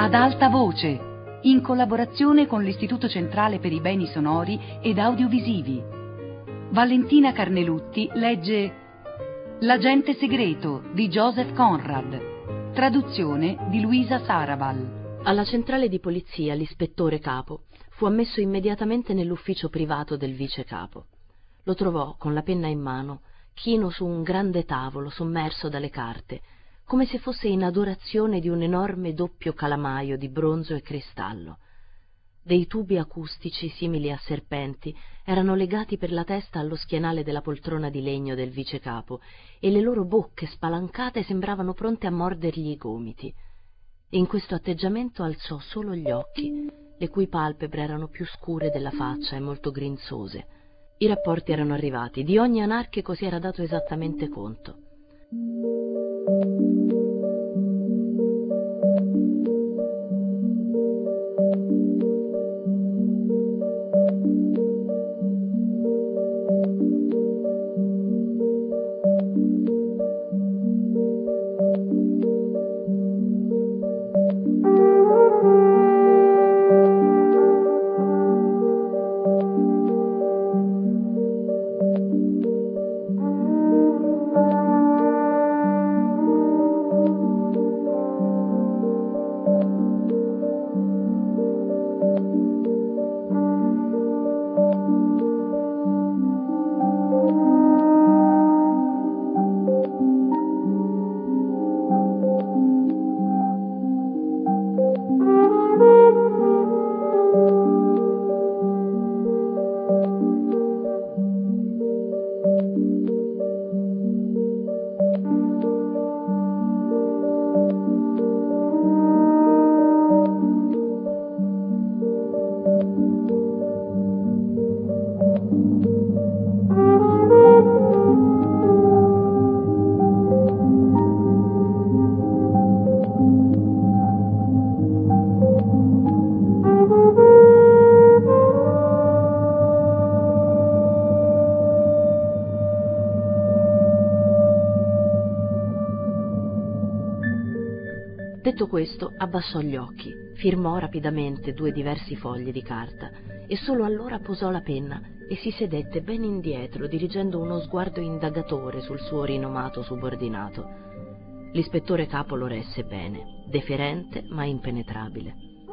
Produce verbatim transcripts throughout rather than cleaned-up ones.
Ad alta voce, in collaborazione con l'Istituto Centrale per i Beni Sonori ed Audiovisivi. Valentina Carnelutti legge L'agente segreto di Joseph Conrad, traduzione di Luisa Sarabal. Alla centrale di polizia l'ispettore capo fu ammesso immediatamente nell'ufficio privato del vice capo. Lo trovò con la penna in mano, chino su un grande tavolo sommerso dalle carte, come se fosse in adorazione di un enorme doppio calamaio di bronzo e cristallo. Dei tubi acustici simili a serpenti erano legati per la testa allo schienale della poltrona di legno del vice capo e le loro bocche spalancate sembravano pronte a mordergli i gomiti. E in questo atteggiamento alzò solo gli occhi, le cui palpebre erano più scure della faccia e molto grinzose. I rapporti erano arrivati, di ogni anarchico si era dato esattamente conto. Detto questo, abbassò gli occhi, firmò rapidamente due diversi fogli di carta e solo allora posò la penna e si sedette ben indietro, dirigendo uno sguardo indagatore sul suo rinomato subordinato. L'ispettore capo lo resse bene, deferente ma impenetrabile.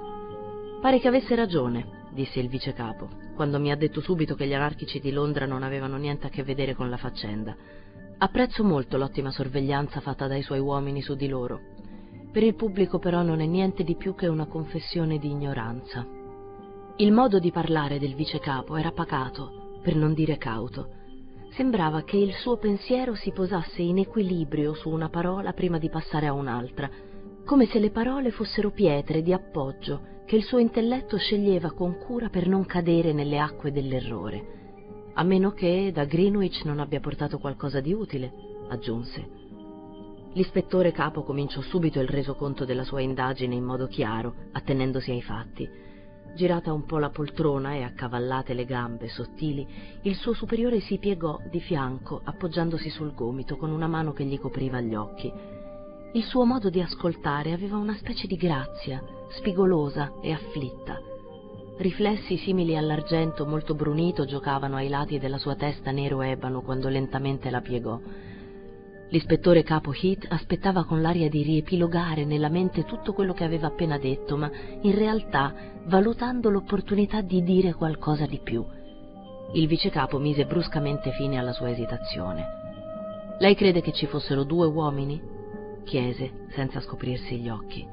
«Pare che avesse ragione», disse il vice capo, «quando mi ha detto subito che gli anarchici di Londra non avevano niente a che vedere con la faccenda. Apprezzo molto l'ottima sorveglianza fatta dai suoi uomini su di loro. Per il pubblico però non è niente di più che una confessione di ignoranza». Il modo di parlare del vice capo era pacato, per non dire cauto. Sembrava che il suo pensiero si posasse in equilibrio su una parola prima di passare a un'altra, come se le parole fossero pietre di appoggio che il suo intelletto sceglieva con cura per non cadere nelle acque dell'errore. «A meno che da Greenwich non abbia portato qualcosa di utile», aggiunse. L'ispettore capo cominciò subito il resoconto della sua indagine in modo chiaro, attenendosi ai fatti. Girata un po' la poltrona e accavallate le gambe sottili, il suo superiore si piegò di fianco, appoggiandosi sul gomito con una mano che gli copriva gli occhi. Il suo modo di ascoltare aveva una specie di grazia, spigolosa e afflitta. Riflessi simili all'argento molto brunito giocavano ai lati della sua testa nero ebano quando lentamente la piegò. L'ispettore capo Heath aspettava con l'aria di riepilogare nella mente tutto quello che aveva appena detto, ma in realtà valutando l'opportunità di dire qualcosa di più. Il vicecapo mise bruscamente fine alla sua esitazione. «Lei crede che ci fossero due uomini?» chiese, senza scoprirsi gli occhi.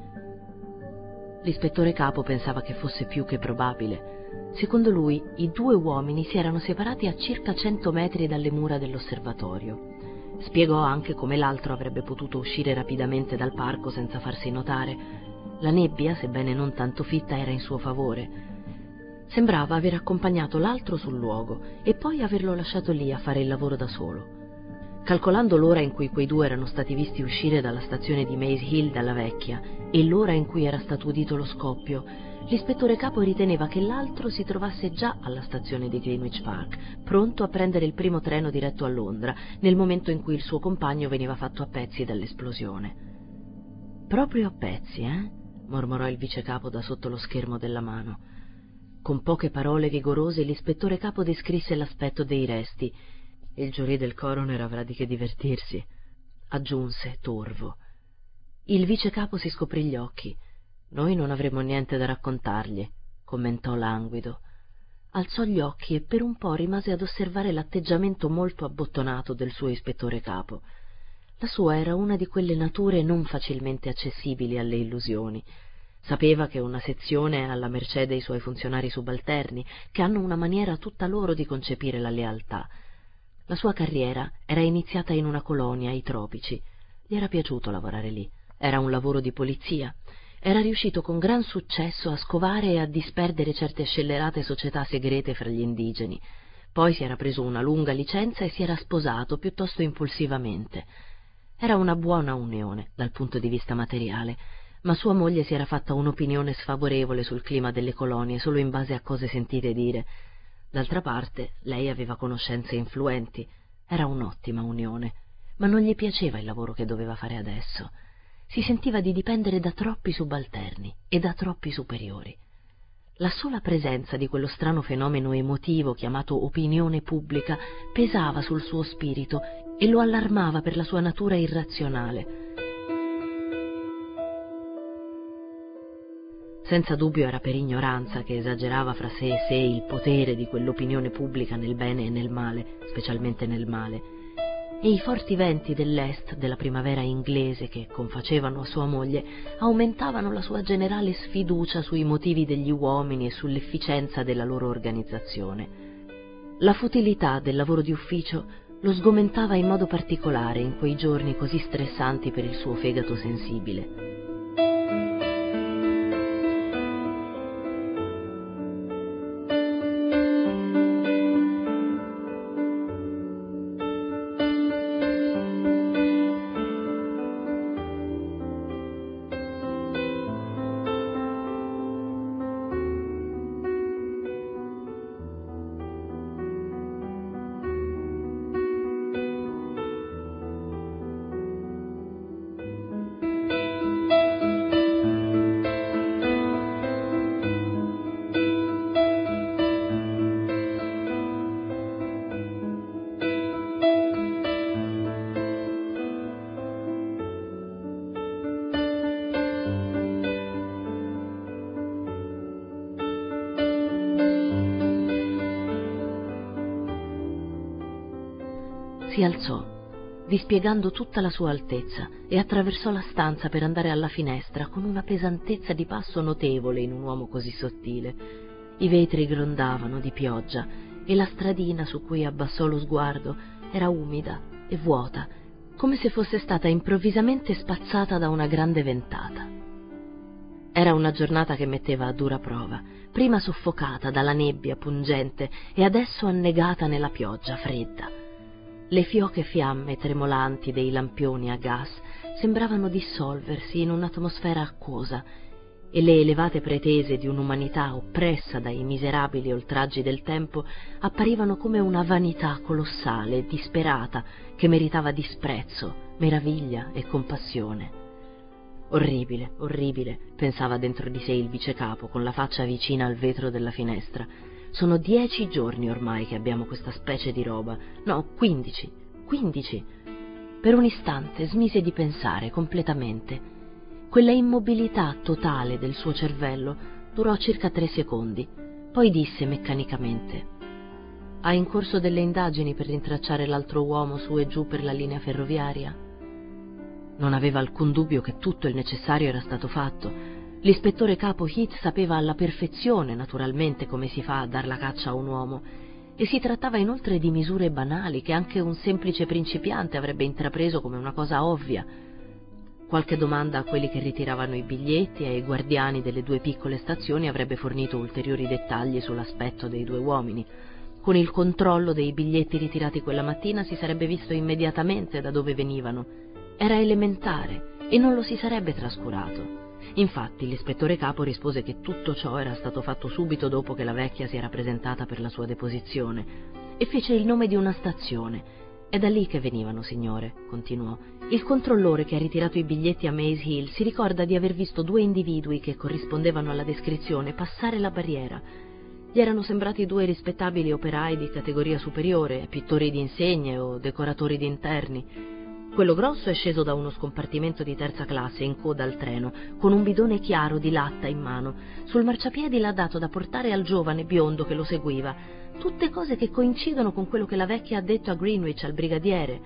L'ispettore capo pensava che fosse più che probabile. Secondo lui, i due uomini si erano separati a circa cento metri dalle mura dell'osservatorio. Spiegò anche come l'altro avrebbe potuto uscire rapidamente dal parco senza farsi notare. La nebbia, sebbene non tanto fitta, era in suo favore. Sembrava aver accompagnato l'altro sul luogo e poi averlo lasciato lì a fare il lavoro da solo. Calcolando l'ora in cui quei due erano stati visti uscire dalla stazione di Maze Hill dalla vecchia e l'ora in cui era stato udito lo scoppio, l'ispettore capo riteneva che l'altro si trovasse già alla stazione di Greenwich Park, pronto a prendere il primo treno diretto a Londra, nel momento in cui il suo compagno veniva fatto a pezzi dall'esplosione. Proprio a pezzi, eh? mormorò il vicecapo da sotto lo schermo della mano. Con poche parole vigorose l'ispettore capo descrisse l'aspetto dei resti. Il giurì del coroner avrà di che divertirsi, aggiunse torvo. Il vicecapo si scoprì gli occhi. Noi non avremo niente da raccontargli, commentò languido. Alzò gli occhi e per un po' rimase ad osservare l'atteggiamento molto abbottonato del suo ispettore capo. La sua era una di quelle nature non facilmente accessibili alle illusioni. Sapeva che una sezione è alla mercé dei suoi funzionari subalterni, che hanno una maniera tutta loro di concepire la lealtà. La sua carriera era iniziata in una colonia, ai tropici. Gli era piaciuto lavorare lì. Era un lavoro di polizia. Era riuscito con gran successo a scovare e a disperdere certe scellerate società segrete fra gli indigeni. Poi si era preso una lunga licenza e si era sposato piuttosto impulsivamente. Era una buona unione dal punto di vista materiale, ma sua moglie si era fatta un'opinione sfavorevole sul clima delle colonie solo in base a cose sentite dire. D'altra parte lei aveva conoscenze influenti. Era un'ottima unione, ma non gli piaceva il lavoro che doveva fare adesso. Si sentiva di dipendere da troppi subalterni e da troppi superiori. La sola presenza di quello strano fenomeno emotivo chiamato opinione pubblica pesava sul suo spirito e lo allarmava per la sua natura irrazionale. Senza dubbio era per ignoranza che esagerava fra sé e sé il potere di quell'opinione pubblica nel bene e nel male, specialmente nel male. E i forti venti dell'est, della primavera inglese che confacevano a sua moglie, aumentavano la sua generale sfiducia sui motivi degli uomini e sull'efficienza della loro organizzazione. La futilità del lavoro di ufficio lo sgomentava in modo particolare in quei giorni così stressanti per il suo fegato sensibile. Si alzò, dispiegando tutta la sua altezza, e attraversò la stanza per andare alla finestra con una pesantezza di passo notevole in un uomo così sottile. I vetri grondavano di pioggia e la stradina su cui abbassò lo sguardo era umida e vuota, come se fosse stata improvvisamente spazzata da una grande ventata. Era una giornata che metteva a dura prova, prima soffocata dalla nebbia pungente e adesso annegata nella pioggia fredda. Le fioche fiamme tremolanti dei lampioni a gas sembravano dissolversi in un'atmosfera acquosa e le elevate pretese di un'umanità oppressa dai miserabili oltraggi del tempo apparivano come una vanità colossale e disperata che meritava disprezzo, meraviglia e compassione. Orribile, orribile, pensava dentro di sé il vicecapo con la faccia vicina al vetro della finestra. Sono dieci giorni ormai che abbiamo questa specie di roba. No, quindici, quindici. Per un istante smise di pensare completamente. Quella immobilità totale del suo cervello durò circa tre secondi. Poi disse meccanicamente: «Ha in corso delle indagini per rintracciare l'altro uomo su e giù per la linea ferroviaria?» Non aveva alcun dubbio che tutto il necessario era stato fatto. L'ispettore capo Heath sapeva alla perfezione, naturalmente, come si fa a dar la caccia a un uomo, e si trattava inoltre di misure banali che anche un semplice principiante avrebbe intrapreso come una cosa ovvia. Qualche domanda a quelli che ritiravano i biglietti e ai guardiani delle due piccole stazioni avrebbe fornito ulteriori dettagli sull'aspetto dei due uomini. Con il controllo dei biglietti ritirati quella mattina si sarebbe visto immediatamente da dove venivano. Era elementare e non lo si sarebbe trascurato. Infatti l'ispettore capo rispose che tutto ciò era stato fatto subito dopo che la vecchia si era presentata per la sua deposizione e fece il nome di una stazione. È da lì che venivano, signore, continuò. Il controllore che ha ritirato i biglietti a Maze Hill si ricorda di aver visto due individui che corrispondevano alla descrizione passare la barriera. Gli erano sembrati due rispettabili operai di categoria superiore, pittori di insegne o decoratori di interni. Quello grosso è sceso da uno scompartimento di terza classe in coda al treno, con un bidone chiaro di latta in mano. Sul marciapiede l'ha dato da portare al giovane biondo che lo seguiva. Tutte cose che coincidono con quello che la vecchia ha detto a Greenwich al brigadiere.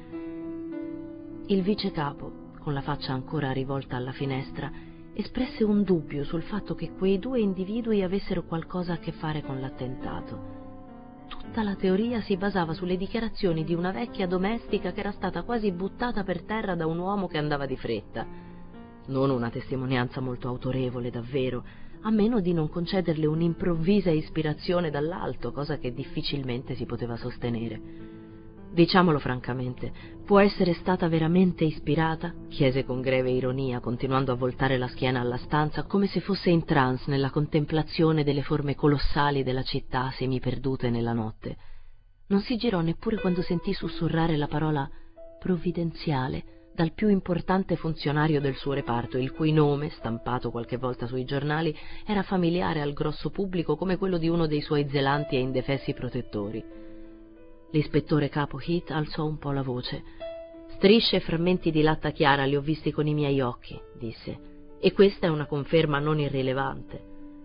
Il vicecapo, con la faccia ancora rivolta alla finestra, espresse un dubbio sul fatto che quei due individui avessero qualcosa a che fare con l'attentato. Tutta la teoria si basava sulle dichiarazioni di una vecchia domestica che era stata quasi buttata per terra da un uomo che andava di fretta. Non una testimonianza molto autorevole, davvero, a meno di non concederle un'improvvisa ispirazione dall'alto, cosa che difficilmente si poteva sostenere. Diciamolo francamente, può essere stata veramente ispirata? Chiese con greve ironia, continuando a voltare la schiena alla stanza come se fosse in trance nella contemplazione delle forme colossali della città semiperdute nella notte. Non si girò neppure quando sentì sussurrare la parola provvidenziale dal più importante funzionario del suo reparto, il cui nome, stampato qualche volta sui giornali, era familiare al grosso pubblico come quello di uno dei suoi zelanti e indefessi protettori. L'ispettore capo Heath alzò un po' la voce. «Strisce e frammenti di latta chiara li ho visti con i miei occhi», disse, «e questa è una conferma non irrilevante».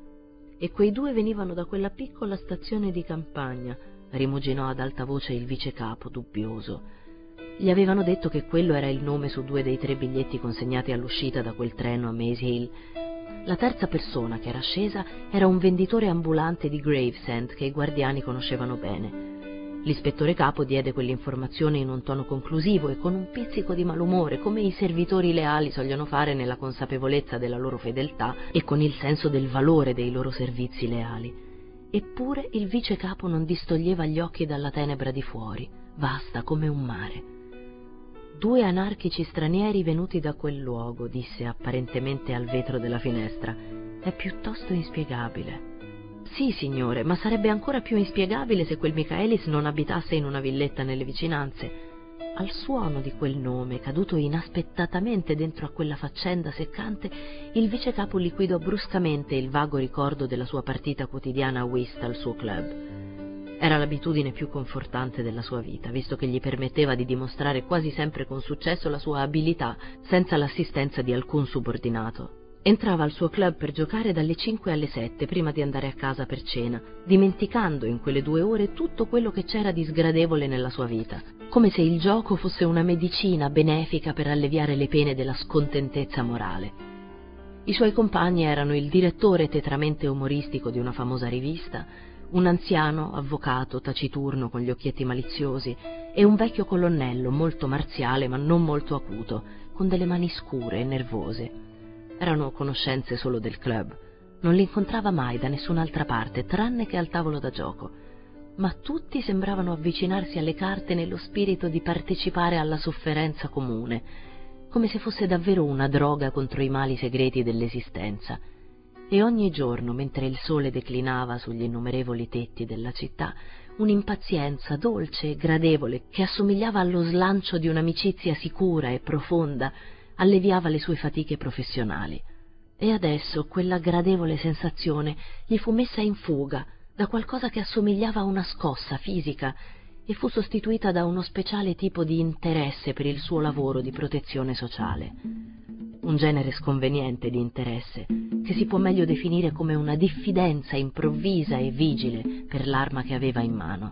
«E quei due venivano da quella piccola stazione di campagna», rimuginò ad alta voce il vicecapo, dubbioso. Gli avevano detto che quello era il nome su due dei tre biglietti consegnati all'uscita da quel treno a Maze Hill. La terza persona che era scesa era un venditore ambulante di Gravesend che i guardiani conoscevano bene. L'ispettore capo diede quell'informazione in un tono conclusivo e con un pizzico di malumore, come i servitori leali sogliono fare nella consapevolezza della loro fedeltà e con il senso del valore dei loro servizi leali. Eppure il vicecapo non distoglieva gli occhi dalla tenebra di fuori, vasta come un mare. «Due anarchici stranieri venuti da quel luogo», disse apparentemente al vetro della finestra. «È piuttosto inspiegabile». «Sì, signore, ma sarebbe ancora più inspiegabile se quel Michaelis non abitasse in una villetta nelle vicinanze». Al suono di quel nome, caduto inaspettatamente dentro a quella faccenda seccante, il vicecapo liquidò bruscamente il vago ricordo della sua partita quotidiana a whist al suo club. Era l'abitudine più confortante della sua vita, visto che gli permetteva di dimostrare quasi sempre con successo la sua abilità senza l'assistenza di alcun subordinato. Entrava al suo club per giocare dalle cinque alle sette prima di andare a casa per cena, dimenticando in quelle due ore tutto quello che c'era di sgradevole nella sua vita, come se il gioco fosse una medicina benefica per alleviare le pene della scontentezza morale. I suoi compagni erano il direttore tetramente umoristico di una famosa rivista, un anziano avvocato taciturno con gli occhietti maliziosi e un vecchio colonnello molto marziale ma non molto acuto, con delle mani scure e nervose. Erano conoscenze solo del club. Non li incontrava mai da nessun'altra parte, tranne che al tavolo da gioco. Ma tutti sembravano avvicinarsi alle carte nello spirito di partecipare alla sofferenza comune, come se fosse davvero una droga contro i mali segreti dell'esistenza. E ogni giorno, mentre il sole declinava sugli innumerevoli tetti della città, un'impazienza dolce e gradevole che assomigliava allo slancio di un'amicizia sicura e profonda alleviava le sue fatiche professionali. E adesso quella gradevole sensazione gli fu messa in fuga da qualcosa che assomigliava a una scossa fisica e fu sostituita da uno speciale tipo di interesse per il suo lavoro di protezione sociale. Un genere sconveniente di interesse che si può meglio definire come una diffidenza improvvisa e vigile per l'arma che aveva in mano.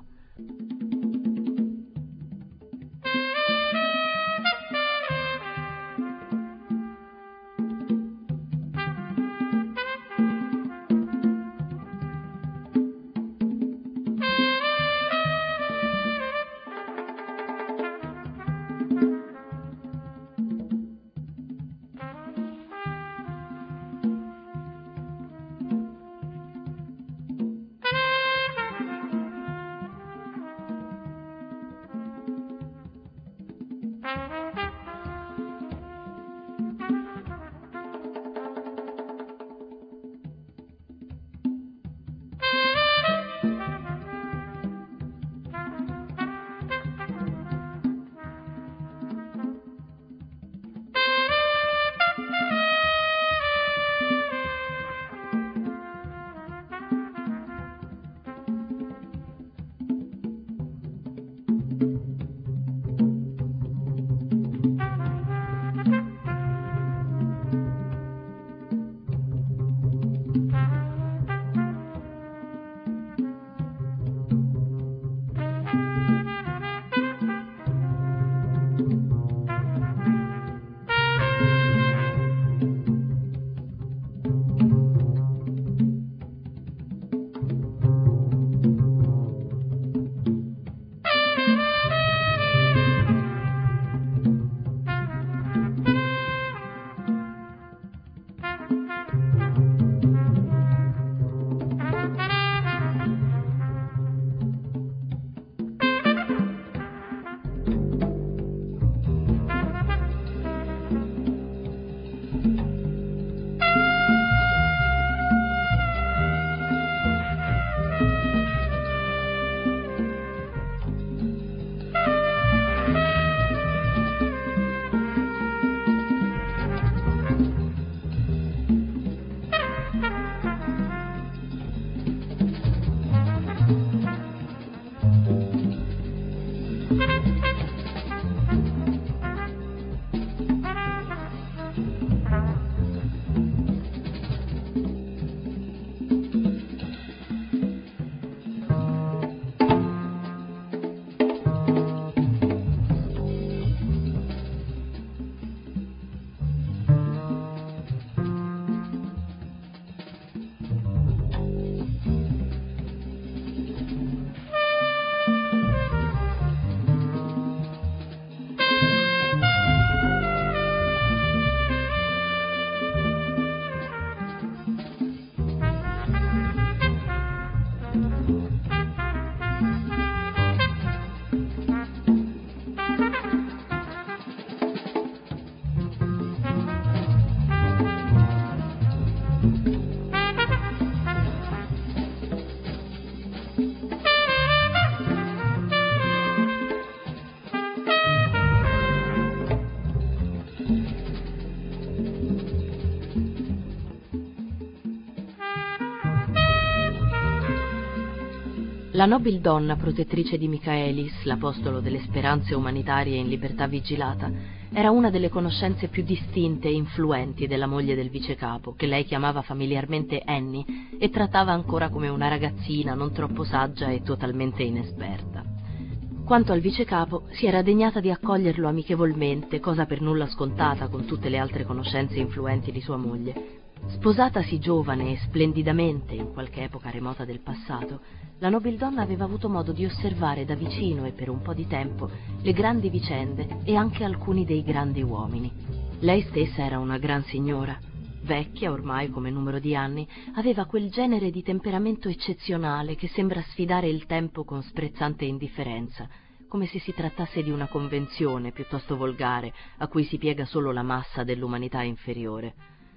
La nobildonna protettrice di Michaelis, l'apostolo delle speranze umanitarie in libertà vigilata, era una delle conoscenze più distinte e influenti della moglie del vicecapo, che lei chiamava familiarmente Annie e trattava ancora come una ragazzina non troppo saggia e totalmente inesperta. Quanto al vicecapo, si era degnata di accoglierlo amichevolmente, cosa per nulla scontata con tutte le altre conoscenze influenti di sua moglie. Sposatasi giovane e splendidamente in qualche epoca remota del passato, la nobildonna aveva avuto modo di osservare da vicino e per un po' di tempo le grandi vicende e anche alcuni dei grandi uomini. Lei stessa era una gran signora. Vecchia ormai come numero di anni, aveva quel genere di temperamento eccezionale che sembra sfidare il tempo con sprezzante indifferenza, come se si trattasse di una convenzione piuttosto volgare a cui si piega solo la massa dell'umanità inferiore.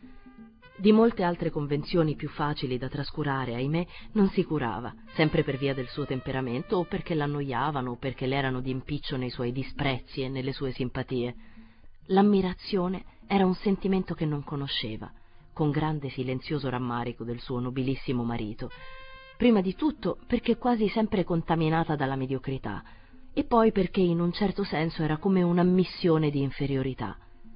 Di molte altre convenzioni più facili da trascurare, ahimè, non si curava, sempre per via del suo temperamento o perché l'annoiavano o perché le erano di impiccio nei suoi disprezzi e nelle sue simpatie. L'ammirazione era un sentimento che non conosceva, con grande silenzioso rammarico del suo nobilissimo marito, prima di tutto perché quasi sempre contaminata dalla mediocrità, e poi perché in un certo senso era come un'ammissione di inferiorità.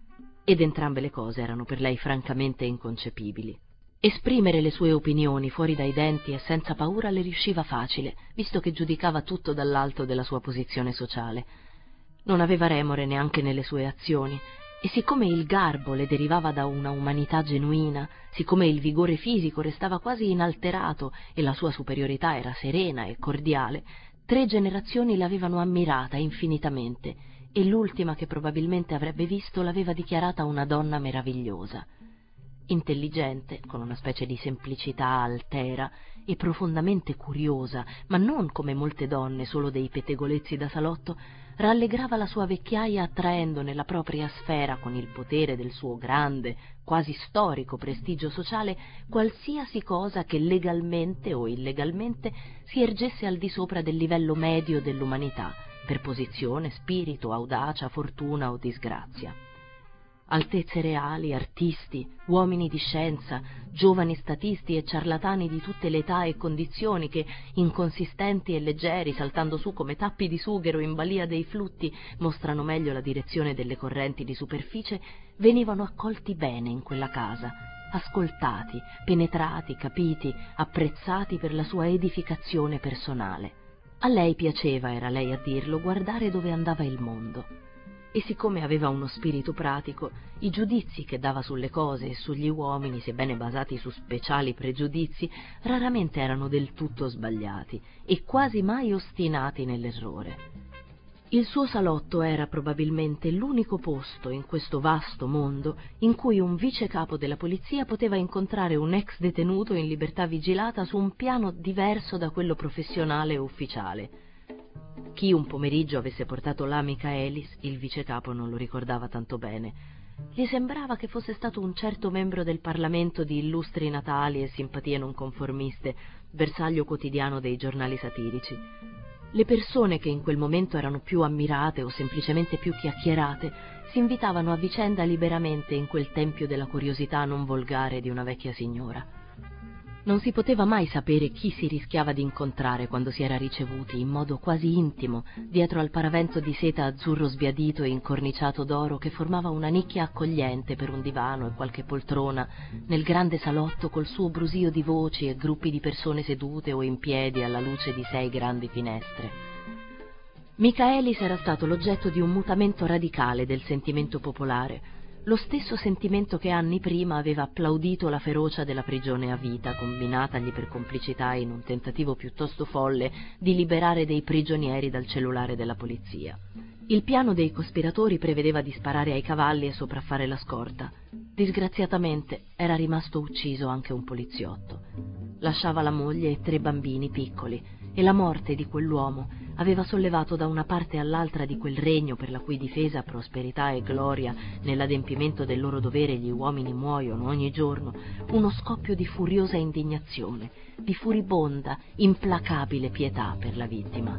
Ed entrambe le cose erano per lei francamente inconcepibili. Esprimere le sue opinioni fuori dai denti e senza paura le riusciva facile, visto che giudicava tutto dall'alto della sua posizione sociale. Non aveva remore neanche nelle sue azioni, e siccome il garbo le derivava da una umanità genuina, siccome il vigore fisico restava quasi inalterato e la sua superiorità era serena e cordiale, tre generazioni l'avevano ammirata infinitamente, e l'ultima che probabilmente avrebbe visto l'aveva dichiarata una donna meravigliosa. Intelligente, con una specie di semplicità altera e profondamente curiosa, ma non come molte donne solo dei pettegolezzi da salotto, rallegrava la sua vecchiaia attraendo nella propria sfera, con il potere del suo grande, quasi storico prestigio sociale, qualsiasi cosa che legalmente o illegalmente si ergesse al di sopra del livello medio dell'umanità, per posizione, spirito, audacia, fortuna o disgrazia. Altezze reali, artisti, uomini di scienza, giovani statisti e ciarlatani di tutte le età e condizioni che, inconsistenti e leggeri, saltando su come tappi di sughero in balia dei flutti, mostrano meglio la direzione delle correnti di superficie, venivano accolti bene in quella casa, ascoltati, penetrati, capiti, apprezzati per la sua edificazione personale. A lei piaceva, era lei a dirlo, guardare dove andava il mondo. E siccome aveva uno spirito pratico, i giudizi che dava sulle cose e sugli uomini, sebbene basati su speciali pregiudizi, raramente erano del tutto sbagliati e quasi mai ostinati nell'errore. Il suo salotto era probabilmente l'unico posto in questo vasto mondo in cui un vice capo della polizia poteva incontrare un ex detenuto in libertà vigilata su un piano diverso da quello professionale e ufficiale. Chi un pomeriggio avesse portato là Michaelis, il vicecapo non lo ricordava tanto bene. Gli sembrava che fosse stato un certo membro del Parlamento di illustri natali e simpatie non conformiste, bersaglio quotidiano dei giornali satirici. Le persone che in quel momento erano più ammirate o semplicemente più chiacchierate si invitavano a vicenda liberamente in quel tempio della curiosità non volgare di una vecchia signora. Non si poteva mai sapere chi si rischiava di incontrare quando si era ricevuti, in modo quasi intimo, dietro al paravento di seta azzurro sbiadito e incorniciato d'oro che formava una nicchia accogliente per un divano e qualche poltrona, nel grande salotto col suo brusio di voci e gruppi di persone sedute o in piedi alla luce di sei grandi finestre. Michaelis era stato l'oggetto di un mutamento radicale del sentimento popolare, lo stesso sentimento che anni prima aveva applaudito la ferocia della prigione a vita, combinatagli per complicità in un tentativo piuttosto folle di liberare dei prigionieri dal cellulare della polizia. Il piano dei cospiratori prevedeva di sparare ai cavalli e sopraffare la scorta. Disgraziatamente era rimasto ucciso anche un poliziotto. Lasciava la moglie e tre bambini piccoli, e la morte di quell'uomo aveva sollevato da una parte all'altra di quel regno per la cui difesa, prosperità e gloria nell'adempimento del loro dovere gli uomini muoiono ogni giorno, uno scoppio di furiosa indignazione, di furibonda, implacabile pietà per la vittima.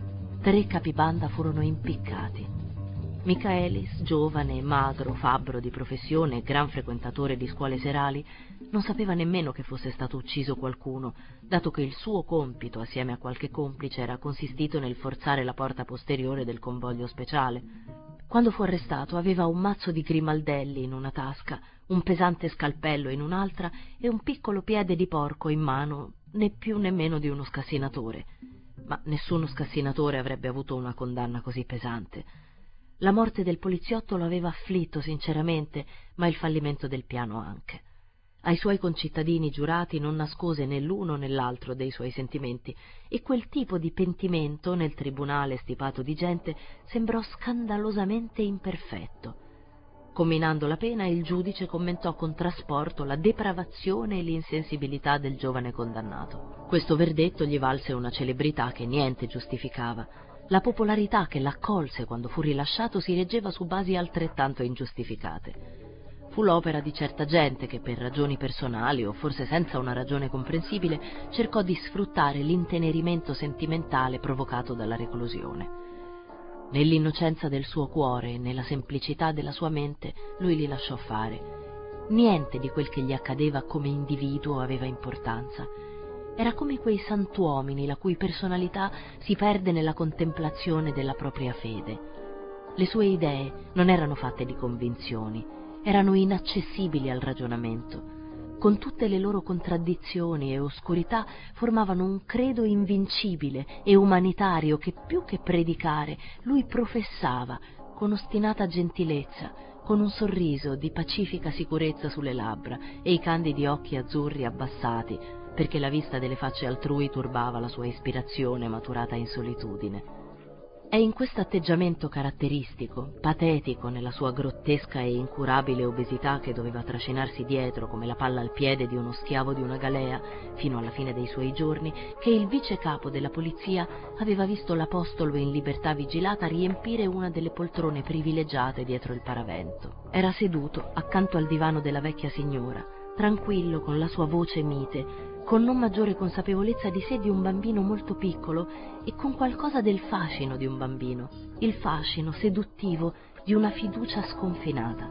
Tre capibanda furono impiccati. Michaelis, giovane, magro, fabbro di professione e gran frequentatore di scuole serali, non sapeva nemmeno che fosse stato ucciso qualcuno, dato che il suo compito, assieme a qualche complice, era consistito nel forzare la porta posteriore del convoglio speciale. Quando fu arrestato aveva un mazzo di grimaldelli in una tasca, un pesante scalpello in un'altra e un piccolo piede di porco in mano, né più né meno di uno scassinatore. Ma nessuno scassinatore avrebbe avuto una condanna così pesante. La morte del poliziotto lo aveva afflitto sinceramente, ma il fallimento del piano anche. Ai suoi concittadini giurati non nascose né l'uno né l'altro dei suoi sentimenti, e quel tipo di pentimento nel tribunale stipato di gente sembrò scandalosamente imperfetto. Comminando la pena, il giudice commentò con trasporto la depravazione e l'insensibilità del giovane condannato. Questo verdetto gli valse una celebrità che niente giustificava. La popolarità che l'accolse quando fu rilasciato si reggeva su basi altrettanto ingiustificate. Fu l'opera di certa gente che, per ragioni personali o forse senza una ragione comprensibile, cercò di sfruttare l'intenerimento sentimentale provocato dalla reclusione. Nell'innocenza del suo cuore e nella semplicità della sua mente lui li lasciò fare. Niente di quel che gli accadeva come individuo aveva importanza. Era come quei santuomini la cui personalità si perde nella contemplazione della propria fede. Le sue idee non erano fatte di convinzioni, erano inaccessibili al ragionamento. Con tutte le loro contraddizioni e oscurità formavano un credo invincibile e umanitario che, più che predicare, lui professava con ostinata gentilezza, con un sorriso di pacifica sicurezza sulle labbra e i candidi occhi azzurri abbassati, perché la vista delle facce altrui turbava la sua ispirazione maturata in solitudine. È in questo atteggiamento caratteristico, patetico nella sua grottesca e incurabile obesità che doveva trascinarsi dietro come la palla al piede di uno schiavo di una galea fino alla fine dei suoi giorni, che il vice capo della polizia aveva visto l'apostolo in libertà vigilata riempire una delle poltrone privilegiate dietro il paravento. Era seduto accanto al divano della vecchia signora, tranquillo con la sua voce mite, con non maggiore consapevolezza di sé di un bambino molto piccolo e con qualcosa del fascino di un bambino, il fascino seduttivo di una fiducia sconfinata.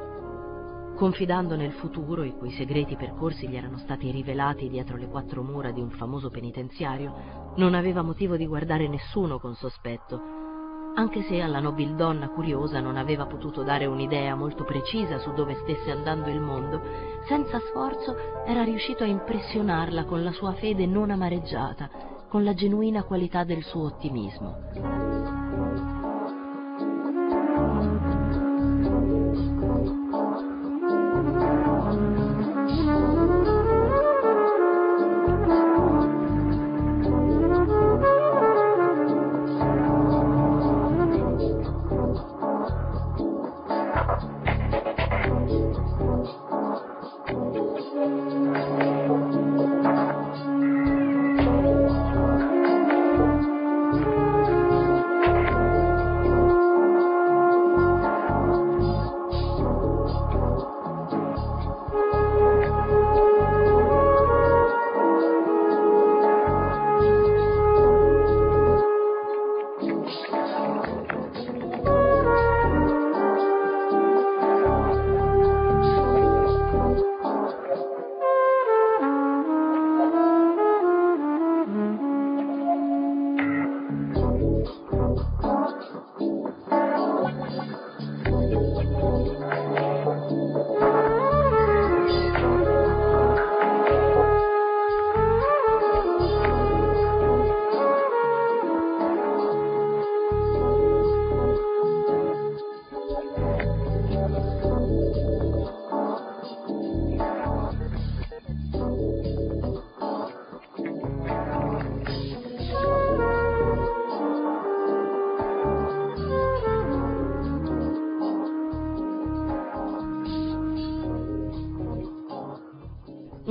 Confidando nel futuro, i cui segreti percorsi gli erano stati rivelati dietro le quattro mura di un famoso penitenziario, non aveva motivo di guardare nessuno con sospetto, anche se alla nobildonna curiosa non aveva potuto dare un'idea molto precisa su dove stesse andando il mondo. Senza sforzo era riuscito a impressionarla con la sua fede non amareggiata, con la genuina qualità del suo ottimismo.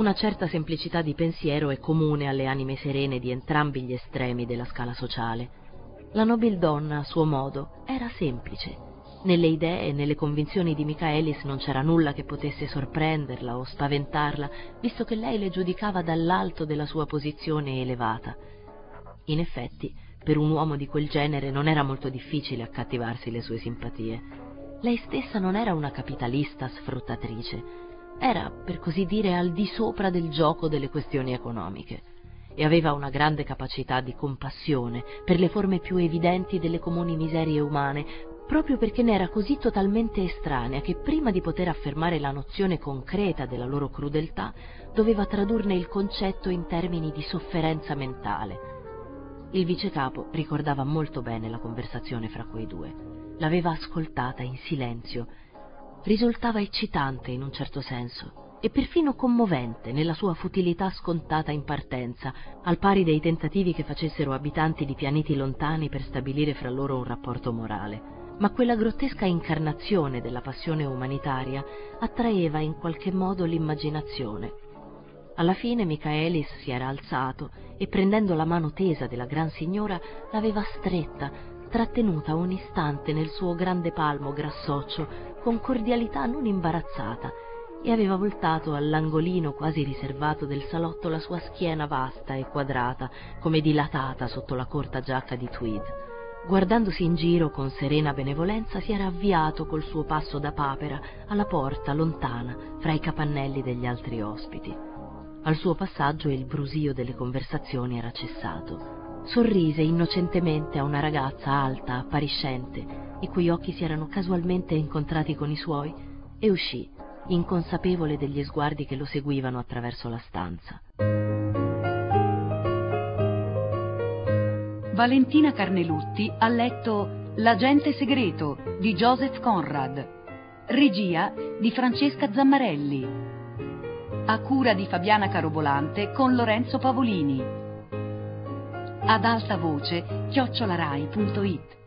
Una certa semplicità di pensiero è comune alle anime serene di entrambi gli estremi della scala sociale. La nobildonna, a suo modo, era semplice. Nelle idee e nelle convinzioni di Michaelis non c'era nulla che potesse sorprenderla o spaventarla, visto che lei le giudicava dall'alto della sua posizione elevata. In effetti, per un uomo di quel genere non era molto difficile accattivarsi le sue simpatie. Lei stessa non era una capitalista sfruttatrice, era, per così dire, al di sopra del gioco delle questioni economiche e aveva una grande capacità di compassione per le forme più evidenti delle comuni miserie umane, proprio perché ne era così totalmente estranea che prima di poter affermare la nozione concreta della loro crudeltà doveva tradurne il concetto in termini di sofferenza mentale. Il vicecapo ricordava molto bene la conversazione fra quei due. L'aveva ascoltata in silenzio. Risultava eccitante in un certo senso e perfino commovente nella sua futilità scontata in partenza, al pari dei tentativi che facessero abitanti di pianeti lontani per stabilire fra loro un rapporto morale. Ma quella grottesca incarnazione della passione umanitaria attraeva in qualche modo l'immaginazione. Alla fine Michaelis si era alzato e, prendendo la mano tesa della gran signora, l'aveva stretta, trattenuta un istante nel suo grande palmo grassoccio con cordialità non imbarazzata, e aveva voltato all'angolino quasi riservato del salotto la sua schiena vasta e quadrata, come dilatata sotto la corta giacca di tweed. Guardandosi in giro con serena benevolenza, si era avviato col suo passo da papera alla porta lontana fra i capannelli degli altri ospiti. Al suo passaggio il brusio delle conversazioni era cessato. Sorrise innocentemente a una ragazza alta, appariscente, i cui occhi si erano casualmente incontrati con i suoi, e uscì, inconsapevole degli sguardi che lo seguivano attraverso la stanza. Valentina Carnelutti ha letto L'agente segreto di Joseph Conrad, regia di Francesca Zammarelli, a cura di Fabiana Carobolante con Lorenzo Pavolini, ad alta voce chiocciolarai punto it.